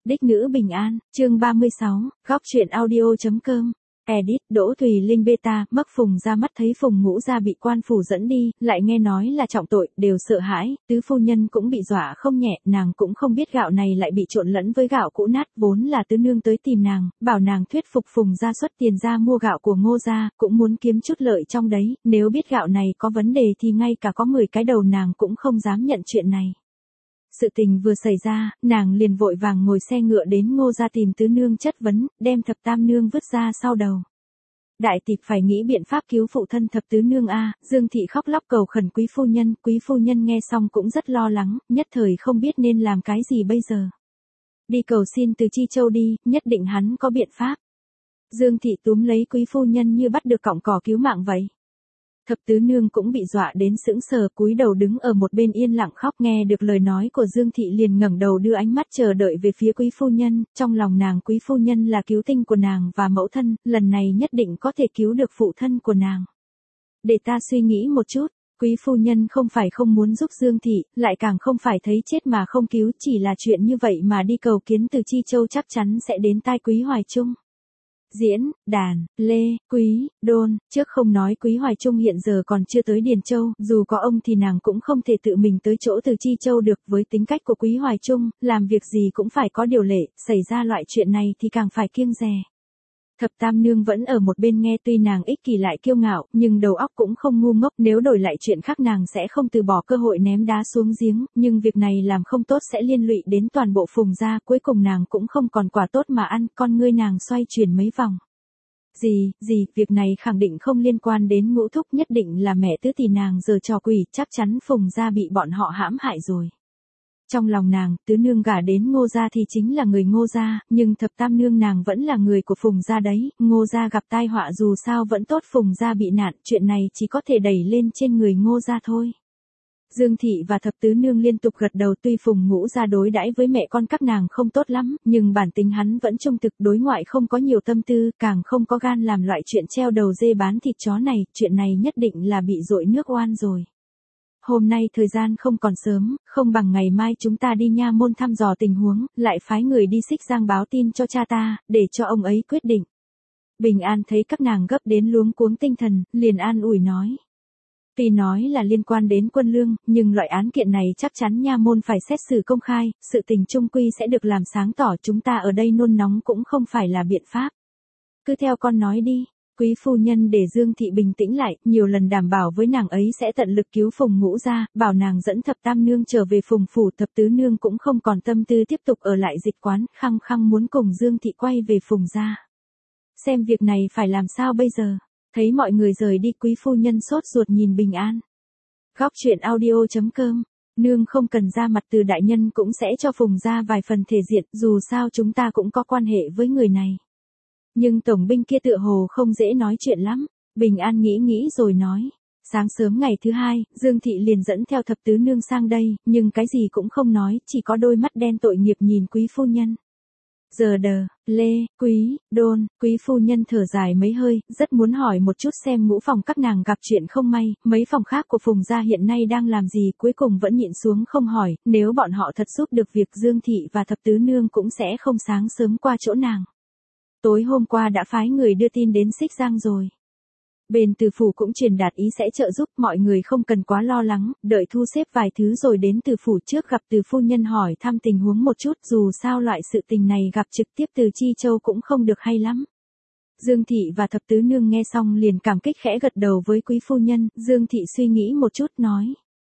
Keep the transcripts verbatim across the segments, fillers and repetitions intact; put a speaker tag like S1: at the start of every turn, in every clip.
S1: Đích nữ bình an, chương ba mươi sáu, góc truyện audio.com. Edit, Đỗ Thùy Linh beta, mắc Phùng ra mắt thấy Phùng Ngũ Gia bị quan phủ dẫn đi, lại nghe nói là trọng tội, đều sợ hãi, tứ phu nhân cũng bị dọa không nhẹ, nàng cũng không biết gạo này lại bị trộn lẫn với gạo cũ nát, vốn là tứ nương tới tìm nàng, bảo nàng thuyết phục Phùng ra xuất tiền ra mua gạo của Ngô gia, cũng muốn kiếm chút lợi trong đấy, nếu biết gạo này có vấn đề thì ngay cả có mười cái đầu nàng cũng không dám nhận chuyện này. Sự tình vừa xảy ra, nàng liền vội vàng ngồi xe ngựa đến Ngô gia tìm tứ nương chất vấn, đem thập tam nương vứt ra sau đầu. Đại tịp phải nghĩ biện pháp cứu phụ thân thập tứ nương a. Dương thị khóc lóc cầu khẩn quý phu nhân, quý phu nhân nghe xong cũng rất lo lắng, nhất thời không biết nên làm cái gì bây giờ. Đi cầu xin từ Chi Châu đi, nhất định hắn có biện pháp. Dương thị túm lấy quý phu nhân như bắt được cọng cỏ cứu mạng vậy. Thập tứ nương cũng bị dọa đến sững sờ, cúi đầu đứng ở một bên yên lặng khóc, nghe được lời nói của Dương thị liền ngẩng đầu đưa ánh mắt chờ đợi về phía quý phu nhân, trong lòng nàng quý phu nhân là cứu tinh của nàng và mẫu thân, lần này nhất định có thể cứu được phụ thân của nàng. Để ta suy nghĩ một chút, quý phu nhân không phải không muốn giúp Dương thị, lại càng không phải thấy chết mà không cứu, chỉ là chuyện như vậy mà đi cầu kiến từ Chi Châu chắc chắn sẽ đến tai Quý Hoài Trung. Diễn, đàn, lê, quý, đôn, trước không nói Quý Hoài Trung hiện giờ còn chưa tới Điền Châu, dù có ông thì nàng cũng không thể tự mình tới chỗ từ Chi Châu được, với tính cách của Quý Hoài Trung, làm việc gì cũng phải có điều lệ, xảy ra loại chuyện này thì càng phải kiêng dè. Thập tam nương vẫn ở một bên nghe, tuy nàng ích kỷ lại kiêu ngạo, nhưng đầu óc cũng không ngu ngốc, nếu đổi lại chuyện khác nàng sẽ không từ bỏ cơ hội ném đá xuống giếng, nhưng việc này làm không tốt sẽ liên lụy đến toàn bộ Phùng gia, cuối cùng nàng cũng không còn quả tốt mà ăn, con ngươi nàng xoay chuyển mấy vòng. Gì, gì, việc này khẳng định không liên quan đến Ngũ thúc, nhất định là mẹ tứ tỷ nàng giở trò quỷ, chắc chắn Phùng gia bị bọn họ hãm hại rồi. Trong lòng nàng, tứ nương gả đến Ngô gia thì chính là người Ngô gia, nhưng thập tam nương nàng vẫn là người của Phùng gia đấy, Ngô gia gặp tai họa dù sao vẫn tốt, Phùng gia bị nạn, chuyện này chỉ có thể đẩy lên trên người Ngô gia thôi. Dương thị và thập tứ nương liên tục gật đầu, tuy Phùng Ngũ gia đối đãi với mẹ con các nàng không tốt lắm, nhưng bản tính hắn vẫn trung thực, đối ngoại không có nhiều tâm tư, càng không có gan làm loại chuyện treo đầu dê bán thịt chó này, chuyện này nhất định là bị dội nước oan rồi. Hôm nay thời gian không còn sớm, không bằng ngày mai chúng ta đi nha môn thăm dò tình huống, lại phái người đi Xích Giang báo tin cho cha ta, để cho ông ấy quyết định. Bình An thấy các nàng gấp đến luống cuống tinh thần, liền an ủi nói. Tuy nói là liên quan đến quân lương, nhưng loại án kiện này chắc chắn nha môn phải xét xử công khai, sự tình chung quy sẽ được làm sáng tỏ, chúng ta ở đây nôn nóng cũng không phải là biện pháp. Cứ theo con nói đi. Quý phu nhân để Dương thị bình tĩnh lại, nhiều lần đảm bảo với nàng ấy sẽ tận lực cứu Phùng Ngũ gia, bảo nàng dẫn thập tam nương trở về Phùng phủ, thập tứ nương cũng không còn tâm tư tiếp tục ở lại dịch quán, khăng khăng muốn cùng Dương thị quay về Phùng gia. Xem việc này phải làm sao bây giờ, thấy mọi người rời đi, quý phu nhân sốt ruột nhìn Bình An. Góc truyện audio.com, nương không cần ra mặt, từ đại nhân cũng sẽ cho Phùng gia vài phần thể diện, dù sao chúng ta cũng có quan hệ với người này. Nhưng tổng binh kia tựa hồ không dễ nói chuyện lắm, Bình An nghĩ nghĩ rồi nói. Sáng sớm ngày thứ hai, Dương thị liền dẫn theo thập tứ nương sang đây, nhưng cái gì cũng không nói, chỉ có đôi mắt đen tội nghiệp nhìn quý phu nhân. Giờ đờ, lê, quý, đôn, quý phu nhân thở dài mấy hơi, rất muốn hỏi một chút xem Ngũ phòng các nàng gặp chuyện không may, mấy phòng khác của Phùng gia hiện nay đang làm gì, cuối cùng vẫn nhịn xuống không hỏi, nếu bọn họ thật giúp được việc Dương thị và thập tứ nương cũng sẽ không sáng sớm qua chỗ nàng. Tối hôm qua đã phái người đưa tin đến Xích Giang rồi. Bên Từ phủ cũng truyền đạt ý sẽ trợ giúp, mọi người không cần quá lo lắng, đợi thu xếp vài thứ rồi đến Từ phủ trước gặp Từ phu nhân hỏi thăm tình huống một chút, dù sao loại sự tình này gặp trực tiếp từ Chi Châu cũng không được hay lắm. Dương thị và thập tứ nương nghe xong liền cảm kích khẽ gật đầu với quý phu nhân, Dương thị suy nghĩ một chút nói.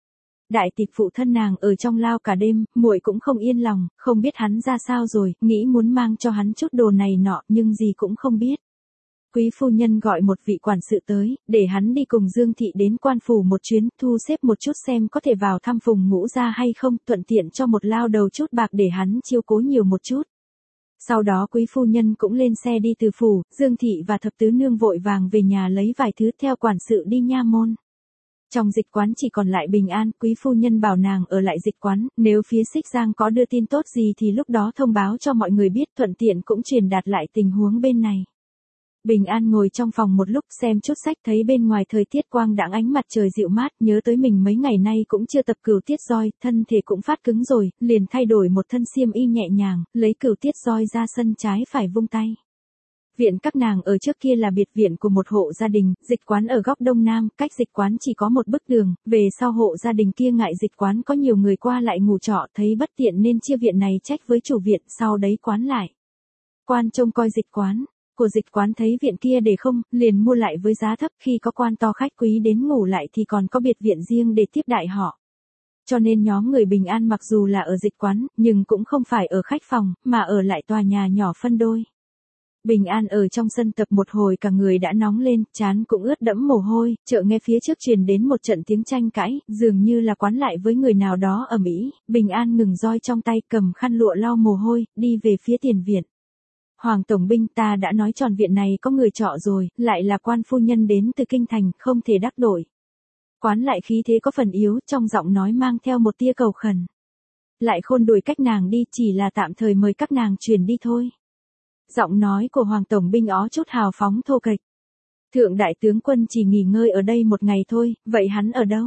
S1: Đại tịch phụ thân nàng ở trong lao cả đêm, muội cũng không yên lòng, không biết hắn ra sao rồi, nghĩ muốn mang cho hắn chút đồ này nọ, nhưng gì cũng không biết. Quý phu nhân gọi một vị quản sự tới, để hắn đi cùng Dương thị đến quan phủ một chuyến, thu xếp một chút xem có thể vào thăm Phùng Ngũ gia hay không, thuận tiện cho một lao đầu chút bạc để hắn chiêu cố nhiều một chút. Sau đó quý phu nhân cũng lên xe đi từ phủ, Dương thị và thập tứ nương vội vàng về nhà lấy vài thứ theo quản sự đi nha môn. Trong dịch quán chỉ còn lại Bình An, quý phu nhân bảo nàng ở lại dịch quán, nếu phía Xích Giang có đưa tin tốt gì thì lúc đó thông báo cho mọi người biết, thuận tiện cũng truyền đạt lại tình huống bên này. Bình An ngồi trong phòng một lúc xem chút sách, thấy bên ngoài thời tiết quang đãng, ánh mặt trời dịu mát, nhớ tới mình mấy ngày nay cũng chưa tập cửu tiết roi, thân thể cũng phát cứng rồi, liền thay đổi một thân xiêm y nhẹ nhàng, lấy cửu tiết roi ra sân trái phải vung tay. Viện các nàng ở trước kia là biệt viện của một hộ gia đình, dịch quán ở góc đông nam, cách dịch quán chỉ có một bức đường, về sau hộ gia đình kia ngại dịch quán có nhiều người qua lại ngủ trọ, thấy bất tiện nên chia viện này trách với chủ viện, sau đấy quán lại. Quan trông coi dịch quán, của dịch quán thấy viện kia để không, liền mua lại với giá thấp, khi có quan to khách quý đến ngủ lại thì còn có biệt viện riêng để tiếp đại họ. Cho nên nhóm người Bình An mặc dù là ở dịch quán, nhưng cũng không phải ở khách phòng, mà ở lại tòa nhà nhỏ phân đôi. Bình An ở trong sân tập một hồi cả người đã nóng lên, trán cũng ướt đẫm mồ hôi, chợ nghe phía trước truyền đến một trận tiếng tranh cãi, dường như là quán lại với người nào đó ở Mỹ. Bình An ngừng roi trong tay, cầm khăn lụa lau mồ hôi, đi về phía tiền viện. Hoàng tổng binh, ta đã nói tròn viện này có người trọ rồi, lại là quan phu nhân đến từ kinh thành, không thể đắc tội. Quán lại khí thế có phần yếu, trong giọng nói mang theo một tia cầu khẩn. Lại khôn đuổi cách nàng đi, chỉ là tạm thời mời các nàng chuyển đi thôi. Giọng nói của Hoàng tổng binh ó chút hào phóng thô kệch. Thượng đại tướng quân chỉ nghỉ ngơi ở đây một ngày thôi, vậy hắn ở đâu?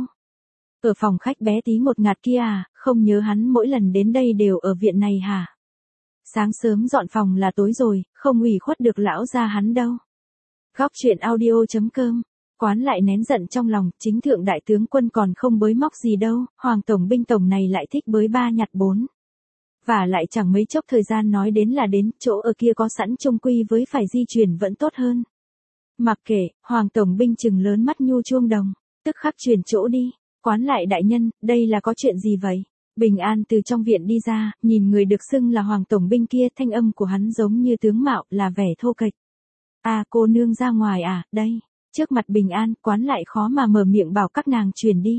S1: Ở phòng khách bé tí một ngạt kia à, không nhớ hắn mỗi lần đến đây đều ở viện này hả? Sáng sớm dọn phòng là tối rồi, không ủy khuất được lão gia hắn đâu. Góc truyện audio chấm com. Quán lại nén giận trong lòng, chính thượng đại tướng quân còn không bới móc gì đâu, Hoàng tổng binh tổng này lại thích bới ba nhặt bốn. Và lại chẳng mấy chốc thời gian nói đến là đến, chỗ ở kia có sẵn chung quy với phải di chuyển vẫn tốt hơn. Mặc kệ, Hoàng tổng binh trừng lớn mắt nhu chuông đồng, tức khắc chuyển chỗ đi. Quán lại đại nhân, đây là có chuyện gì vậy? Bình An từ trong viện đi ra, nhìn người được xưng là Hoàng tổng binh kia, thanh âm của hắn giống như tướng mạo, là vẻ thô kệch. À, cô nương ra ngoài à, đây. Trước mặt Bình An, quán lại khó mà mở miệng bảo các nàng chuyển đi.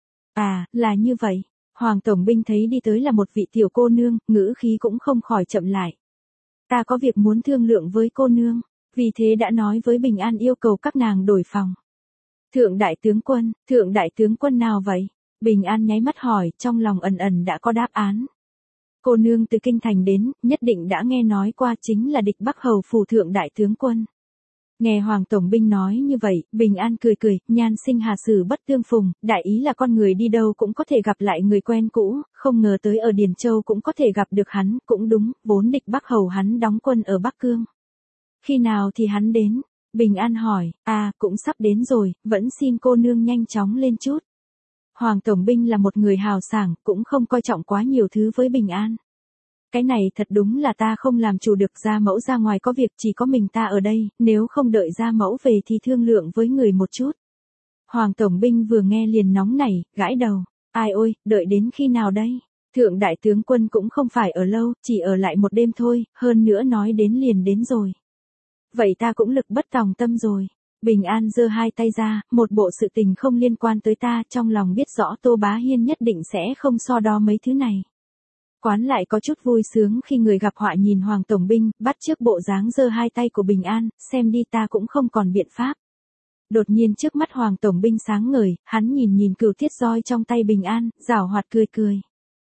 S1: À, là như vậy. Hoàng tổng binh thấy đi tới là một vị tiểu cô nương, ngữ khí cũng không khỏi chậm lại. Ta có việc muốn thương lượng với cô nương, vì thế đã nói với Bình An yêu cầu các nàng đổi phòng. Thượng đại tướng quân, thượng đại tướng quân nào vậy? Bình An nháy mắt hỏi, trong lòng ẩn ẩn đã có đáp án. Cô nương từ kinh thành đến, nhất định đã nghe nói qua, chính là địch Bắc Hầu phủ thượng đại tướng quân. Nghe Hoàng tổng binh nói như vậy, Bình An cười cười, nhan sinh hà sử bất tương phùng, đại ý là con người đi đâu cũng có thể gặp lại người quen cũ, không ngờ tới ở Điền Châu cũng có thể gặp được hắn, cũng đúng, vốn địch Bắc Hầu hắn đóng quân ở Bắc Cương. Khi nào thì hắn đến? Bình An hỏi, à, cũng sắp đến rồi, vẫn xin cô nương nhanh chóng lên chút. Hoàng tổng binh là một người hào sảng, cũng không coi trọng quá nhiều thứ với Bình An. Cái này thật đúng là ta không làm chủ được, gia mẫu ra ngoài có việc, chỉ có mình ta ở đây, nếu không đợi gia mẫu về thì thương lượng với người một chút. Hoàng tổng binh vừa nghe liền nóng nảy, gãi đầu, ai ôi, đợi đến khi nào đây? Thượng đại tướng quân cũng không phải ở lâu, chỉ ở lại một đêm thôi, hơn nữa nói đến liền đến rồi. Vậy ta cũng lực bất tòng tâm rồi. Bình An giơ hai tay ra, một bộ sự tình không liên quan tới ta, trong lòng biết rõ Tô Bá Hiên nhất định sẽ không so đo mấy thứ này. Quán lại có chút vui sướng khi người gặp họa nhìn Hoàng tổng binh, bắt chước bộ dáng giơ hai tay của Bình An, xem đi ta cũng không còn biện pháp. Đột nhiên trước mắt Hoàng tổng binh sáng ngời, hắn nhìn nhìn cửu tiết roi trong tay Bình An, giảo hoạt cười cười.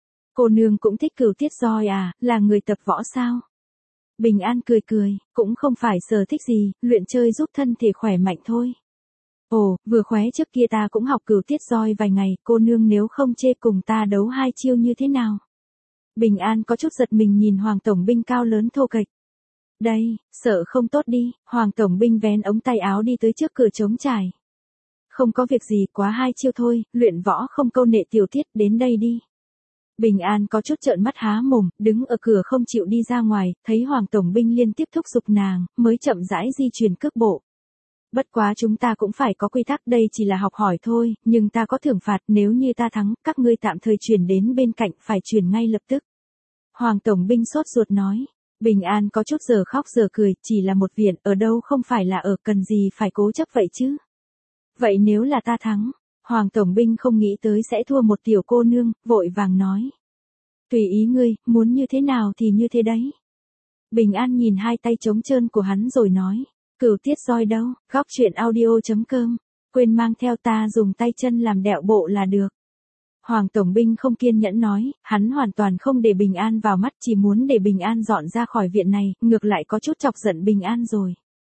S1: Cô nương cũng thích cửu tiết roi à, là người tập võ sao? Bình An cười cười, cũng không phải sở thích gì, luyện chơi giúp thân thể khỏe mạnh thôi. Ồ, vừa khóe trước kia ta cũng học cửu tiết roi vài ngày, cô nương nếu không chê cùng ta đấu hai chiêu như thế nào? Bình An có chút giật mình nhìn Hoàng tổng binh cao lớn thô kệch. Đây, sợ không tốt đi, Hoàng tổng binh vén ống tay áo đi tới trước cửa trống trải. Không có việc gì, quá hai chiêu thôi, luyện võ không câu nệ tiểu tiết, đến đây đi. Bình An có chút trợn mắt há mồm, đứng ở cửa không chịu đi ra ngoài, thấy Hoàng tổng binh liên tiếp thúc giục nàng, mới chậm rãi di chuyển cước bộ. Bất quá chúng ta cũng phải có quy tắc, đây chỉ là học hỏi thôi, nhưng ta có thưởng phạt, nếu như ta thắng, các ngươi tạm thời chuyển đến bên cạnh, phải chuyển ngay lập tức. Hoàng tổng binh sốt ruột nói. Bình An có chút giờ khóc giờ cười, chỉ là một viện, ở đâu không phải là ở, cần gì phải cố chấp vậy chứ? Vậy nếu là ta thắng? Hoàng tổng binh không nghĩ tới sẽ thua một tiểu cô nương, vội vàng nói. Tùy ý ngươi, muốn như thế nào thì như thế đấy. Bình An nhìn hai tay trống trơn của hắn rồi nói. Cửu tiết roi đâu, góc truyện audio chấm com, quên mang theo, ta dùng tay chân làm đẹo bộ là được. Hoàng tổng binh không kiên nhẫn nói, hắn hoàn toàn không để Bình An vào mắt, chỉ muốn để Bình An dọn ra khỏi viện này, ngược lại có chút chọc giận Bình An rồi.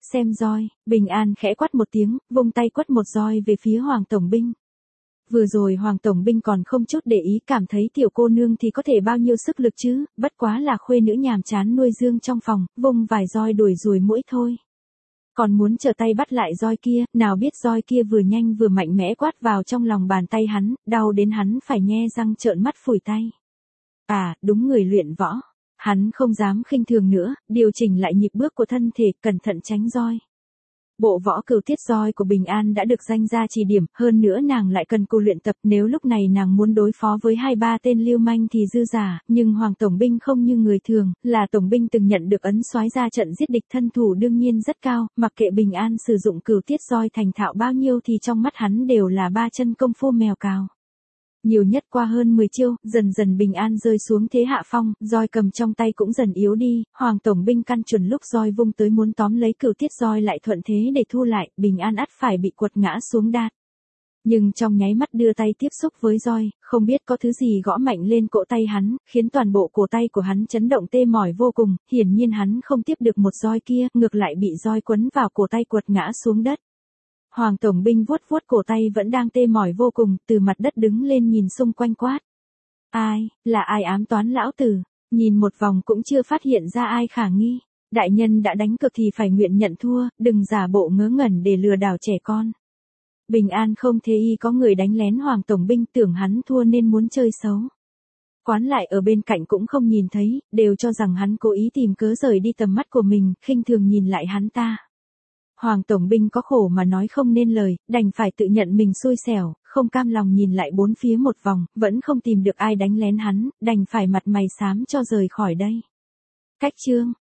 S1: xem roi, Bình An khẽ quát một tiếng, vung tay quất một roi về phía Hoàng Tổng binh. Vừa rồi Hoàng Tổng binh còn không chút để ý, cảm thấy tiểu cô nương thì có thể bao nhiêu sức lực chứ, bất quá là khuê nữ nhàm chán nuôi dương trong phòng, vung vài roi đuổi ruồi muỗi thôi. Còn muốn trở tay bắt lại roi kia, nào biết roi kia vừa nhanh vừa mạnh mẽ quát vào trong lòng bàn tay hắn, đau đến hắn phải nhe răng trợn mắt phủi tay. À, đúng người luyện võ. Hắn không dám khinh thường nữa, điều chỉnh lại nhịp bước của thân thể, cẩn thận tránh roi. Bộ võ cửu tiết roi của Bình An đã được danh gia chỉ điểm, hơn nữa nàng lại cần cù luyện tập, nếu lúc này nàng muốn đối phó với hai ba tên lưu manh thì dư giả, nhưng Hoàng Tổng binh không như người thường, là tổng binh từng nhận được ấn soái ra trận giết địch, thân thủ đương nhiên rất cao, mặc kệ Bình An sử dụng cửu tiết roi thành thạo bao nhiêu thì trong mắt hắn đều là ba chân công phu mèo cào. Nhiều nhất qua hơn mười chiêu, dần dần Bình An rơi xuống thế hạ phong, roi cầm trong tay cũng dần yếu đi, Hoàng Tổng binh căn chuẩn lúc roi vung tới muốn tóm lấy cửu tiết roi lại thuận thế để thu lại, Bình An ắt phải bị quật ngã xuống đát. Nhưng trong nháy mắt đưa tay tiếp xúc với roi, không biết có thứ gì gõ mạnh lên cổ tay hắn, khiến toàn bộ cổ tay của hắn chấn động tê mỏi vô cùng, hiển nhiên hắn không tiếp được một roi kia, ngược lại bị roi quấn vào cổ tay quật ngã xuống đất. Hoàng Tổng binh vuốt vuốt cổ tay vẫn đang tê mỏi vô cùng, từ mặt đất đứng lên nhìn xung quanh quát. Ai, là ai ám toán lão tử, nhìn một vòng cũng chưa phát hiện ra ai khả nghi. Đại nhân đã đánh cược thì phải nguyện nhận thua, đừng giả bộ ngớ ngẩn để lừa đảo trẻ con. Bình An không thế y có người đánh lén Hoàng Tổng binh, tưởng hắn thua nên muốn chơi xấu. Quán lại ở bên cạnh cũng không nhìn thấy, đều cho rằng hắn cố ý tìm cớ rời đi tầm mắt của mình, khinh thường nhìn lại hắn ta. Hoàng Tổng binh có khổ mà nói không nên lời, đành phải tự nhận mình xui xẻo, không cam lòng nhìn lại bốn phía một vòng, vẫn không tìm được ai đánh lén hắn, đành phải mặt mày xám cho rời khỏi đây. Cách chương